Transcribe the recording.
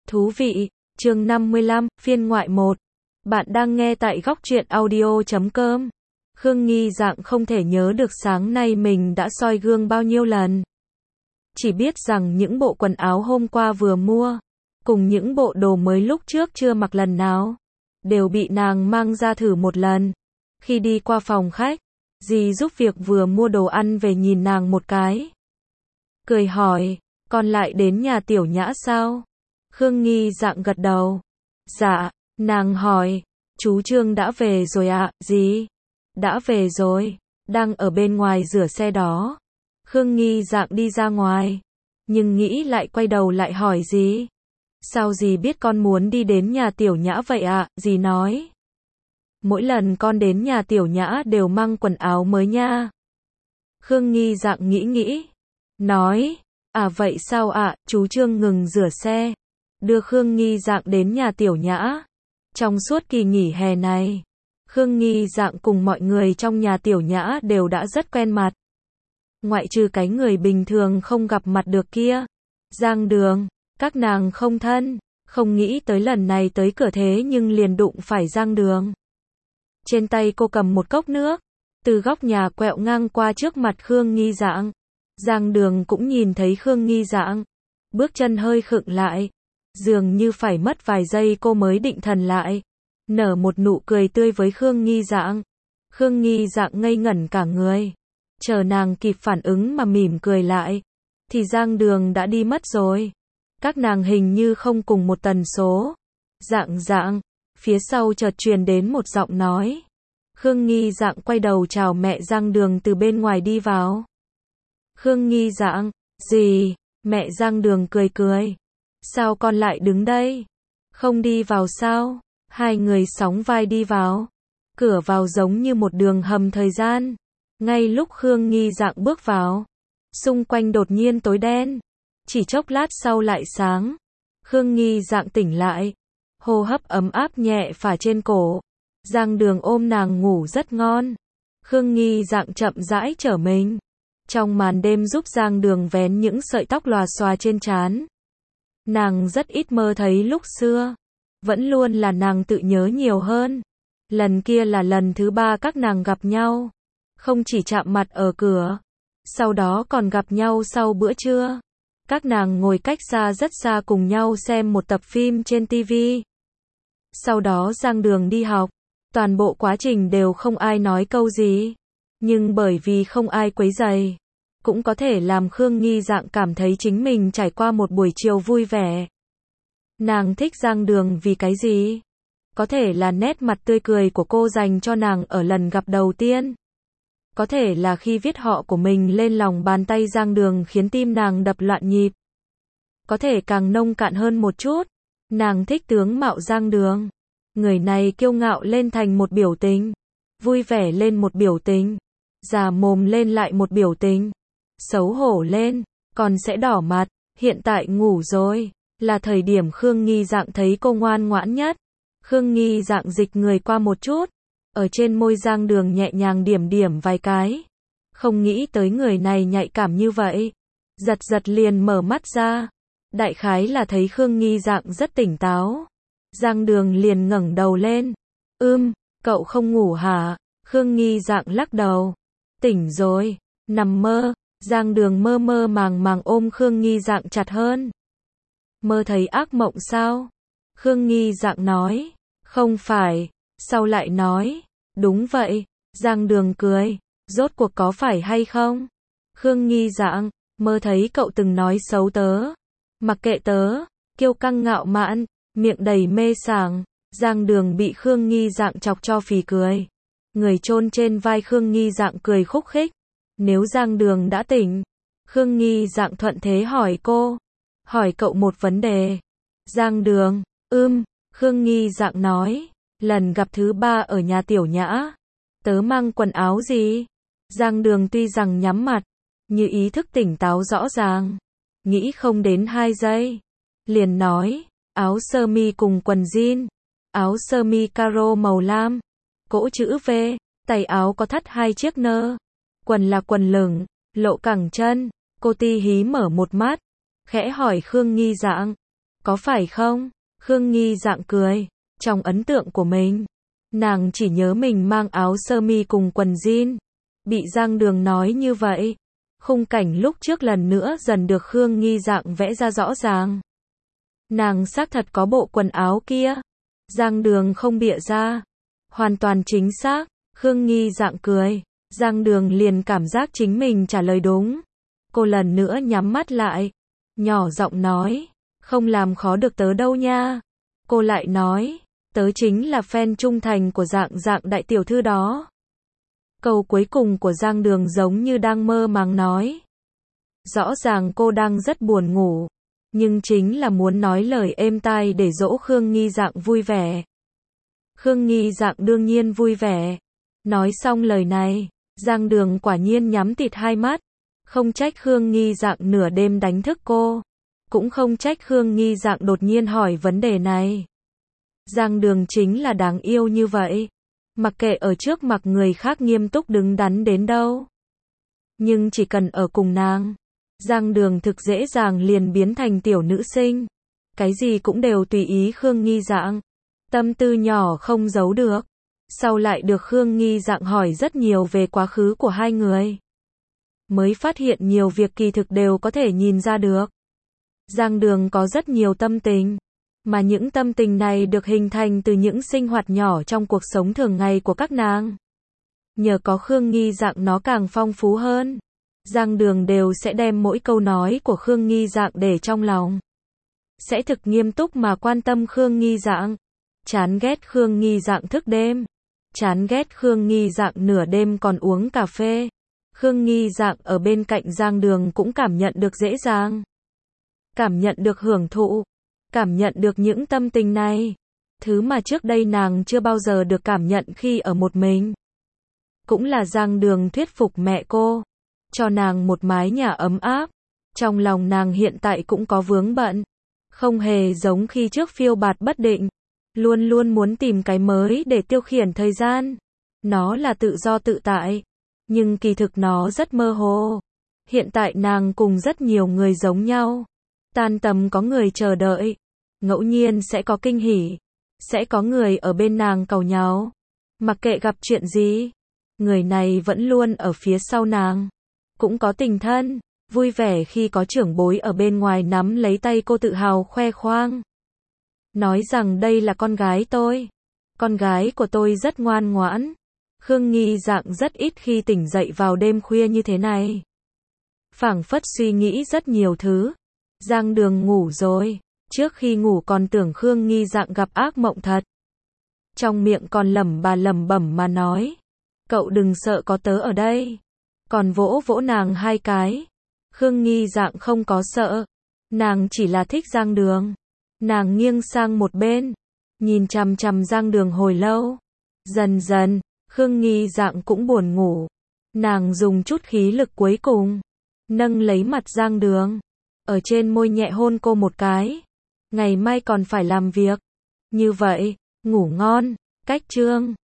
Thú vị, chương 55, phiên ngoại 1. Bạn đang nghe tại góc truyện audio.com. Khương Nghi Dạng không thể nhớ được sáng nay mình đã soi gương bao nhiêu lần. Chỉ biết rằng những bộ quần áo hôm qua vừa mua, cùng những bộ đồ mới lúc trước chưa mặc lần nào, đều bị nàng mang ra thử một lần. Khi đi qua phòng khách, dì giúp việc vừa mua đồ ăn về nhìn nàng một cái. Cười hỏi, con lại đến nhà Tiểu Nhã sao? Khương Nghi Dạng gật đầu. Dạ, nàng hỏi, chú Trương đã về rồi ạ, dì? Đã về rồi, đang ở bên ngoài rửa xe đó. Khương Nghi Dạng đi ra ngoài, nhưng nghĩ lại quay đầu lại hỏi dì. Sao dì biết con muốn đi đến nhà Tiểu Nhã vậy ạ? Dì nói. Mỗi lần con đến nhà Tiểu Nhã đều mang quần áo mới nha. Khương Nghi Dạng nghĩ, nói, à vậy sao ạ? Chú Trương ngừng rửa xe, đưa Khương Nghi Dạng đến nhà Tiểu Nhã. Trong suốt kỳ nghỉ hè này, Khương Nghi Dạng cùng mọi người trong nhà Tiểu Nhã đều đã rất quen mặt. Ngoại trừ cái người bình thường không gặp mặt được kia, Giang Đường, các nàng không thân, không nghĩ tới lần này tới cửa thế nhưng liền đụng phải Giang Đường. Trên tay cô cầm một cốc nước, từ góc nhà quẹo ngang qua trước mặt Khương Nghi Dạng. Giang Đường cũng nhìn thấy Khương Nghi Dạng, bước chân hơi khựng lại, dường như phải mất vài giây cô mới định thần lại, nở một nụ cười tươi với Khương Nghi Dạng. Khương Nghi Dạng ngây ngẩn cả người, chờ nàng kịp phản ứng mà mỉm cười lại, thì Giang Đường đã đi mất rồi. Các nàng hình như không cùng một tần số. Dạng, phía sau chợt truyền đến một giọng nói. Khương Nghi Dạng quay đầu chào mẹ Giang Đường từ bên ngoài đi vào. Khương Nghi Dạng, gì? Mẹ Giang Đường cười. Sao con lại đứng đây? Không đi vào sao? Hai người sóng vai đi vào. Cửa vào giống như một đường hầm thời gian. Ngay lúc Khương Nghi Dạng bước vào, xung quanh đột nhiên tối đen. Chỉ chốc lát sau lại sáng. Khương Nghi Dạng tỉnh lại, hô hấp ấm áp nhẹ phả trên cổ. Giang Đường ôm nàng ngủ rất ngon. Khương Nghi Dạng chậm rãi trở mình trong màn đêm giúp Giang Đường vén những sợi tóc lòa xòa trên trán. Nàng rất ít mơ thấy lúc xưa, vẫn luôn là nàng tự nhớ nhiều hơn. Lần kia là lần thứ 3 các nàng gặp nhau, không chỉ chạm mặt ở cửa, sau đó còn gặp nhau sau bữa trưa. Các nàng ngồi cách xa rất xa cùng nhau xem một tập phim trên TV. Sau đó Giang Đường đi học, toàn bộ quá trình đều không ai nói câu gì, nhưng bởi vì không ai quấy rầy, cũng có thể làm Khương Nghi Dạng cảm thấy chính mình trải qua một buổi chiều vui vẻ. Nàng thích Giang Đường vì cái gì? Có thể là nét mặt tươi cười của cô dành cho nàng ở lần gặp đầu tiên. Có thể là khi viết họ của mình lên lòng bàn tay Giang Đường khiến tim nàng đập loạn nhịp. Có thể càng nông cạn hơn một chút, nàng thích tướng mạo Giang Đường. Người này kiêu ngạo lên thành một biểu tình, vui vẻ lên một biểu tình, già mồm lên lại một biểu tình, xấu hổ lên, còn sẽ đỏ mặt. Hiện tại ngủ rồi, là thời điểm Khương Nghi Dạng thấy cô ngoan ngoãn nhất. Khương Nghi Dạng dịch người qua một chút, ở trên môi Giang Đường nhẹ nhàng điểm vài cái. Không nghĩ tới người này nhạy cảm như vậy. Giật liền mở mắt ra. Đại khái là thấy Khương Nghi Dạng rất tỉnh táo. Giang Đường liền ngẩng đầu lên. Cậu không ngủ hả? Khương Nghi Dạng lắc đầu. Tỉnh rồi, nằm mơ. Giang Đường mơ màng ôm Khương Nghi Dạng chặt hơn. Mơ thấy ác mộng sao? Khương Nghi Dạng nói. Không phải. Sau lại nói. Đúng vậy. Giang Đường cười. Rốt cuộc có phải hay không? Khương Nghi Dạng, mơ thấy cậu từng nói xấu tớ. Mặc kệ tớ, kiêu căng ngạo mạn, miệng đầy mê sảng. Giang Đường bị Khương Nghi Dạng chọc cho phì cười. Người chôn trên vai Khương Nghi Dạng cười khúc khích. Nếu Giang Đường đã tỉnh, Khương Nghi Dạng thuận thế hỏi cô. Hỏi cậu một vấn đề. Giang Đường, Khương Nghi Dạng nói. Lần gặp thứ 3 ở nhà Tiểu Nhã, tớ mang quần áo gì? Giang Đường tuy rằng nhắm mặt, như ý thức tỉnh táo rõ ràng, nghĩ không đến 2 giây, liền nói, áo sơ mi cùng quần jean, áo sơ mi caro màu lam, cỗ chữ V, tay áo có thắt 2 chiếc nơ, quần là quần lửng, lộ cẳng chân. Cô ti hí mở một mắt, khẽ hỏi Khương Nghi Dạng, Có phải không? Khương Nghi Dạng cười. Trong ấn tượng của mình, nàng chỉ nhớ mình mang áo sơ mi cùng quần jean. Bị Giang Đường nói như vậy, khung cảnh lúc trước lần nữa dần được Khương Nghi Dạng vẽ ra rõ ràng. Nàng xác thật có bộ quần áo kia. Giang Đường không bịa ra. Hoàn toàn chính xác. Khương Nghi Dạng cười. Giang Đường liền cảm giác chính mình trả lời đúng. Cô lần nữa nhắm mắt lại, nhỏ giọng nói, không làm khó được tớ đâu nha. Cô lại nói, tớ chính là fan trung thành của Dạng Dạng đại tiểu thư đó. Câu cuối cùng của Giang Đường giống như đang mơ màng nói. Rõ ràng cô đang rất buồn ngủ, nhưng chính là muốn nói lời êm tai để dỗ Khương Nghi Dạng vui vẻ. Khương Nghi Dạng đương nhiên vui vẻ. Nói xong lời này, Giang Đường quả nhiên nhắm tịt hai mắt. Không trách Khương Nghi Dạng nửa đêm đánh thức cô. Cũng không trách Khương Nghi Dạng đột nhiên hỏi vấn đề này. Giang Đường chính là đáng yêu như vậy. Mặc kệ ở trước mặt người khác nghiêm túc đứng đắn đến đâu. Nhưng chỉ cần ở cùng nàng, Giang Đường thực dễ dàng liền biến thành tiểu nữ sinh. Cái gì cũng đều tùy ý Khương Nghi Dạng. Tâm tư nhỏ không giấu được. Sau lại được Khương Nghi Dạng hỏi rất nhiều về quá khứ của hai người. Mới phát hiện nhiều việc kỳ thực đều có thể nhìn ra được. Giang Đường có rất nhiều tâm tình. Mà những tâm tình này được hình thành từ những sinh hoạt nhỏ trong cuộc sống thường ngày của các nàng. Nhờ có Khương Nghi Dạng nó càng phong phú hơn. Giang Đường đều sẽ đem mỗi câu nói của Khương Nghi Dạng để trong lòng. Sẽ thực nghiêm túc mà quan tâm Khương Nghi Dạng. Chán ghét Khương Nghi Dạng thức đêm. Chán ghét Khương Nghi Dạng nửa đêm còn uống cà phê. Khương Nghi Dạng ở bên cạnh Giang Đường cũng cảm nhận được dễ dàng. Cảm nhận được hưởng thụ. Cảm nhận được những tâm tình này. Thứ mà trước đây nàng chưa bao giờ được cảm nhận khi ở một mình. Cũng là Giang Đường thuyết phục mẹ cô. Cho nàng một mái nhà ấm áp. Trong lòng nàng hiện tại cũng có vướng bận. Không hề giống khi trước phiêu bạt bất định. Luôn luôn muốn tìm cái mới để tiêu khiển thời gian. Nó là tự do tự tại. Nhưng kỳ thực nó rất mơ hồ. Hiện tại nàng cùng rất nhiều người giống nhau. Tan tầm có người chờ đợi. Ngẫu nhiên sẽ có kinh hỉ. Sẽ có người ở bên nàng cầu nhau. Mặc kệ gặp chuyện gì, người này vẫn luôn ở phía sau nàng. Cũng có tình thân. Vui vẻ khi có trưởng bối ở bên ngoài nắm lấy tay cô tự hào khoe khoang. Nói rằng đây là con gái tôi. Con gái của tôi rất ngoan ngoãn. Khương Nghi Dạng rất ít khi tỉnh dậy vào đêm khuya như thế này. Phảng phất suy nghĩ rất nhiều thứ. Giang Đường ngủ rồi. Trước khi ngủ còn tưởng Khương Nghi Dạng gặp ác mộng thật. Trong miệng còn lẩm bẩm mà nói. Cậu đừng sợ có tớ ở đây. Còn vỗ vỗ nàng hai cái. Khương Nghi Dạng không có sợ. Nàng chỉ là thích Giang Đường. Nàng nghiêng sang một bên. Nhìn chằm chằm Giang Đường hồi lâu. Dần dần, Khương Nghi Dạng cũng buồn ngủ. Nàng dùng chút khí lực cuối cùng. Nâng lấy mặt Giang Đường. Ở trên môi nhẹ hôn cô một cái. Ngày mai còn phải làm việc. Như vậy, ngủ ngon. Cách chương